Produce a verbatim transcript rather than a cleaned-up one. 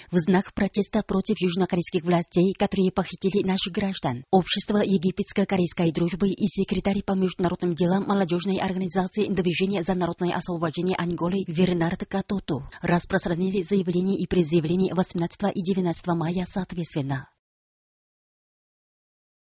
в знак протеста против южнокорейских властей, которые похитили наших граждан. Общество египетско-корейской дружбы и секретарь по международным делам молодежной организации Движения за народное освобождение Анголы Вернард Катоту распространили заявление и предъявление восемнадцатого и девятнадцатого мая соответственно.